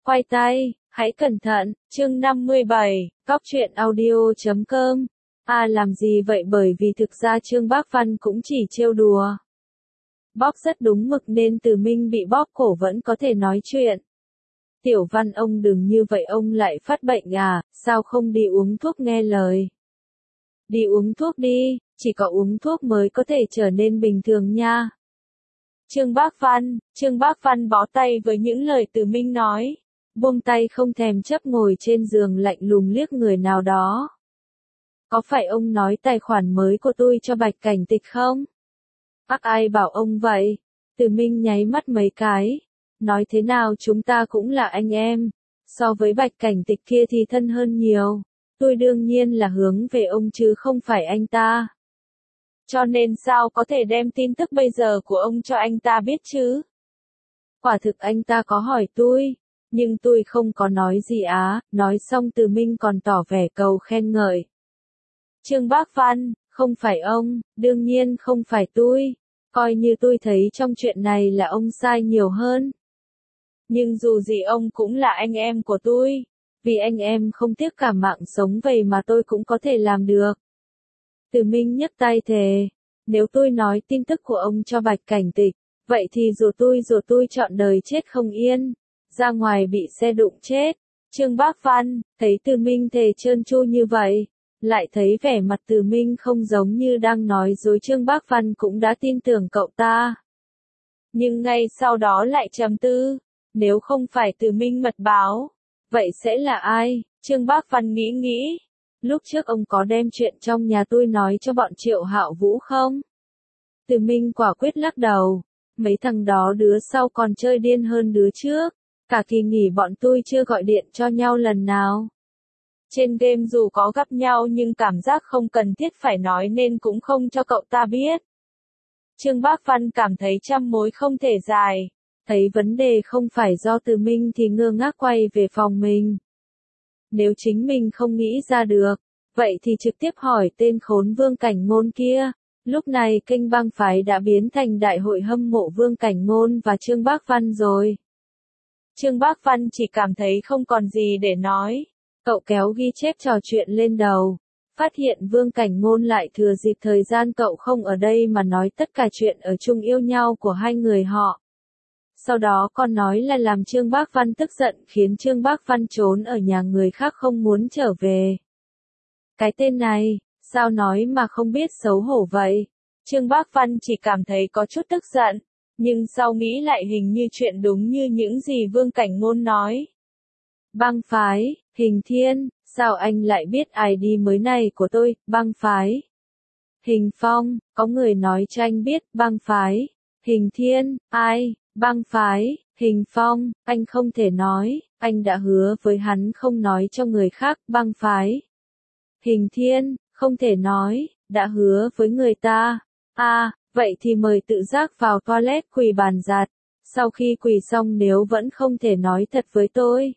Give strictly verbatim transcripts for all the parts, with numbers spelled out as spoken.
Quay tay, hãy cẩn thận, chương năm mươi bảy, Cóc truyện audio chấm com. À làm gì vậy bởi vì thực ra Trương Bác Văn cũng chỉ trêu đùa. Bóp rất đúng mực nên Từ Minh bị bóp cổ vẫn có thể nói chuyện. Tiểu Văn ông đừng như vậy ông lại phát bệnh à, sao không đi uống thuốc nghe lời. Đi uống thuốc đi, chỉ có uống thuốc mới có thể trở nên bình thường nha. Trương Bác Văn, Trương Bác Văn bó tay với những lời Từ Minh nói. Buông tay không thèm chấp ngồi trên giường lạnh lùng liếc người nào đó. Có phải ông nói tài khoản mới của tôi cho Bạch Cảnh Tịch không? Ác ai bảo ông vậy? Từ Minh nháy mắt mấy cái. Nói thế nào chúng ta cũng là anh em. So với Bạch Cảnh Tịch kia thì thân hơn nhiều. Tôi đương nhiên là hướng về ông chứ không phải anh ta. Cho nên sao có thể đem tin tức bây giờ của ông cho anh ta biết chứ? Quả thực anh ta có hỏi tôi. Nhưng tôi không có nói gì á, nói xong Từ Minh còn tỏ vẻ cầu khen ngợi. Trương Bác Văn, không phải ông, đương nhiên không phải tôi, coi như tôi thấy trong chuyện này là ông sai nhiều hơn. Nhưng dù gì ông cũng là anh em của tôi, vì anh em không tiếc cả mạng sống vậy mà tôi cũng có thể làm được. Từ Minh nhấc tay thề, nếu tôi nói tin tức của ông cho Bạch Cảnh Tịch, vậy thì dù tôi dù tôi chọn đời chết không yên. Ra ngoài bị xe đụng chết. Trương Bác Văn, thấy Từ Minh thề trơn tru như vậy, lại thấy vẻ mặt Từ Minh không giống như đang nói dối, Trương Bác Văn cũng đã tin tưởng cậu ta. Nhưng ngay sau đó lại trầm tư, nếu không phải Từ Minh mật báo, vậy sẽ là ai? Trương Bác Văn nghĩ nghĩ, lúc trước ông có đem chuyện trong nhà tôi nói cho bọn Triệu Hạo Vũ không? Từ Minh quả quyết lắc đầu, mấy thằng đó đứa sau còn chơi điên hơn đứa trước. Cả kỳ nghỉ bọn tôi chưa gọi điện cho nhau lần nào. Trên game dù có gặp nhau nhưng cảm giác không cần thiết phải nói nên cũng không cho cậu ta biết. Trương Bác Văn cảm thấy trăm mối không thể dài. Thấy vấn đề không phải do Từ Minh thì ngơ ngác quay về phòng mình. Nếu chính mình không nghĩ ra được, vậy thì trực tiếp hỏi tên khốn Vương Cảnh Ngôn kia. Lúc này kênh bang phái đã biến thành đại hội hâm mộ Vương Cảnh Ngôn và Trương Bác Văn rồi. Trương Bác Văn chỉ cảm thấy không còn gì để nói. Cậu kéo ghi chép trò chuyện lên đầu. Phát hiện Vương Cảnh Ngôn lại thừa dịp thời gian cậu không ở đây mà nói tất cả chuyện ở chung yêu nhau của hai người họ. Sau đó còn nói là làm Trương Bác Văn tức giận khiến Trương Bác Văn trốn ở nhà người khác không muốn trở về. Cái tên này, sao nói mà không biết xấu hổ vậy? Trương Bác Văn chỉ cảm thấy có chút tức giận. Nhưng sau nghĩ lại hình như chuyện đúng như những gì Vương Cảnh Ngôn nói. Bang phái, Hình Thiên, sao anh lại biết i đê mới này của tôi, bang phái. Hình Phong, có người nói cho anh biết, bang phái. Hình Thiên, ai, bang phái, Hình Phong, anh không thể nói, anh đã hứa với hắn không nói cho người khác, bang phái. Hình Thiên, không thể nói, đã hứa với người ta. À, vậy thì mời tự giác vào toilet quỳ bàn giặt. Sau khi quỳ xong nếu vẫn không thể nói thật với tôi,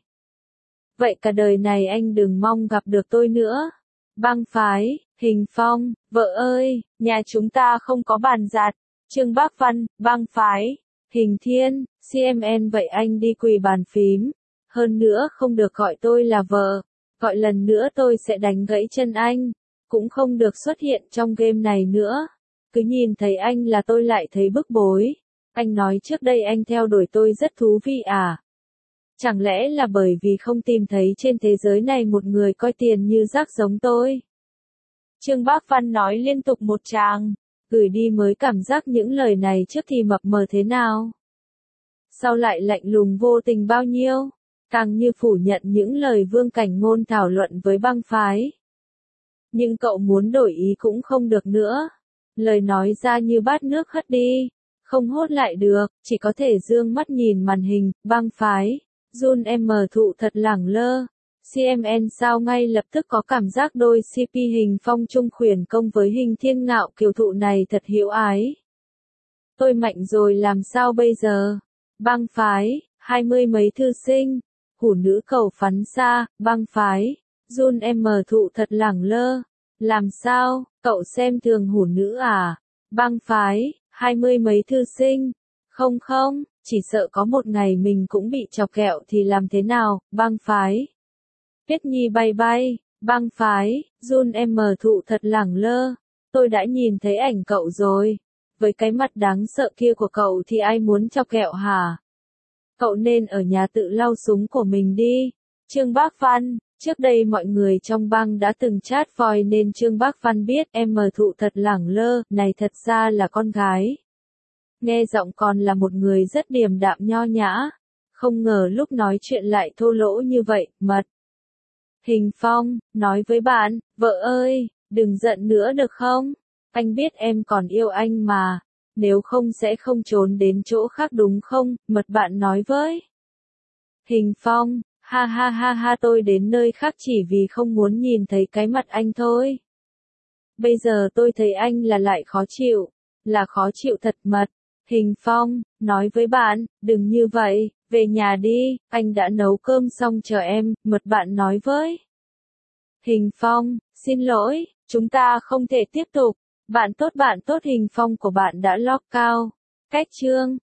vậy cả đời này anh đừng mong gặp được tôi nữa. Bang phái, Hình Phong, vợ ơi, nhà chúng ta không có bàn giặt. Trương Bác Văn, bang phái, Hình Thiên, xê em en vậy anh đi quỳ bàn phím. Hơn nữa không được gọi tôi là vợ. Gọi lần nữa tôi sẽ đánh gãy chân anh. Cũng không được xuất hiện trong game này nữa. Cứ nhìn thấy anh là tôi lại thấy bức bối. Anh nói trước đây anh theo đuổi tôi rất thú vị à? Chẳng lẽ là bởi vì không tìm thấy trên thế giới này một người coi tiền như rác giống tôi? Trương Bác Văn nói liên tục một tràng, gửi đi mới cảm giác những lời này trước thì mập mờ thế nào. Sau lại lạnh lùng vô tình bao nhiêu, càng như phủ nhận những lời Vương Cảnh Ngôn thảo luận với bang phái. Nhưng cậu muốn đổi ý cũng không được nữa. Lời nói ra như bát nước hất đi, không hốt lại được, chỉ có thể dương mắt nhìn màn hình, bang phái. Jun em thụ thật lẳng lơ. xê em en sao ngay lập tức có cảm giác đôi xê pê Hình Phong Trung Khuyển Công với Hình Thiên Ngạo Kiều Thụ này thật hiếu ái. Tôi mạnh rồi làm sao bây giờ? Bang phái, hai mươi mấy thư sinh, hủ nữ cầu phắn xa, bang phái. Jun em thụ thật lẳng lơ. Làm sao, cậu xem thường hủ nữ à? Bang phái, hai mươi mấy thư sinh. Không không, chỉ sợ có một ngày mình cũng bị chọc ghẹo thì làm thế nào, băng phái. Tuyết Nhi bay bay, băng phái, Jun em mờ thụ thật lẳng lơ, tôi đã nhìn thấy ảnh cậu rồi, với cái mặt đáng sợ kia của cậu thì ai muốn chọc ghẹo hả? Cậu nên ở nhà tự lau súng của mình đi. Trương Bác Văn, trước đây mọi người trong bang đã từng chat voi nên Trương Bác Văn biết em mờ thụ thật lẳng lơ, này thật ra là con gái. Nghe giọng còn là một người rất điềm đạm nho nhã, không ngờ lúc nói chuyện lại thô lỗ như vậy, mật. Hình Phong, nói với bạn, vợ ơi, đừng giận nữa được không? Anh biết em còn yêu anh mà, nếu không sẽ không trốn đến chỗ khác đúng không? Mật bạn nói với. Hình Phong, ha ha ha ha tôi đến nơi khác chỉ vì không muốn nhìn thấy cái mặt anh thôi. Bây giờ tôi thấy anh là lại khó chịu, là khó chịu thật mật. Hình Phong, nói với bạn, đừng như vậy, về nhà đi, anh đã nấu cơm xong chờ em, mật bạn nói với. Hình Phong, xin lỗi, chúng ta không thể tiếp tục. Bạn tốt bạn tốt Hình Phong của bạn đã lock cao. Cách chương